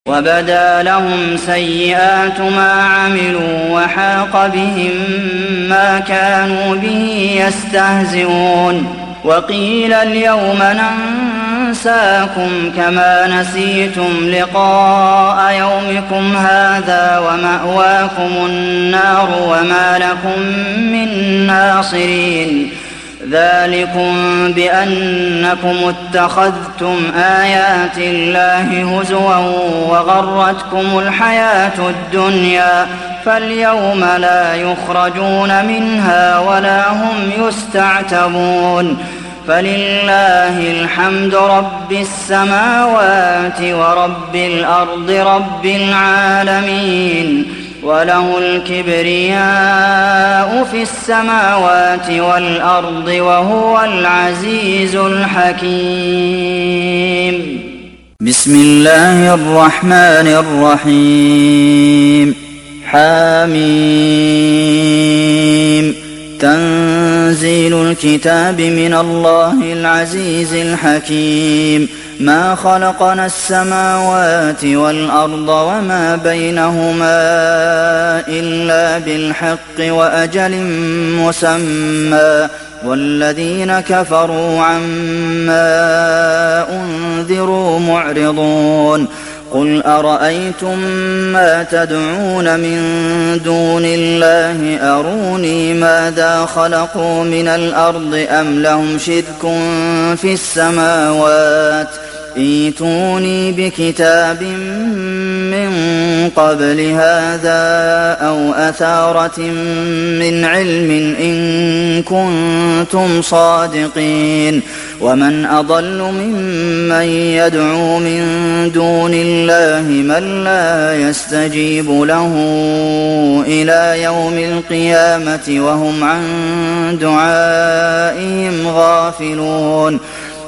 وبدا لهم سيئات ما عملوا وحاق بهم ما كانوا به يستهزئون وقيل اليوم ننساكم كما نسيتم لقاء يومكم هذا ومأواكم النار وما لكم من ناصرين ذلكم بأنكم اتخذتم آيات الله هزوا وغرتكم الحياة الدنيا فاليوم لا يخرجون منها ولا هم يستعتبون فلله الحمد رب السماوات ورب الأرض رب العالمين وله الكبرياء في السماوات والأرض وهو العزيز الحكيم. بسم الله الرحمن الرحيم. حميم. تنزيل الكتاب من الله العزيز الحكيم. ما خلقنا السماوات والأرض وما بينهما إلا بالحق وأجل مسمى والذين كفروا عما أنذروا معرضون قل أرأيتم ما تدعون من دون الله أروني ماذا خلقوا من الأرض أم لهم شرك في السماوات ائتوني بكتاب من قبل هذا أو أثارة من علم إن كنتم صادقين ومن أضل ممن يدعو من دون الله من لا يستجيب له إلى يوم القيامة وهم عن دعائهم غافلون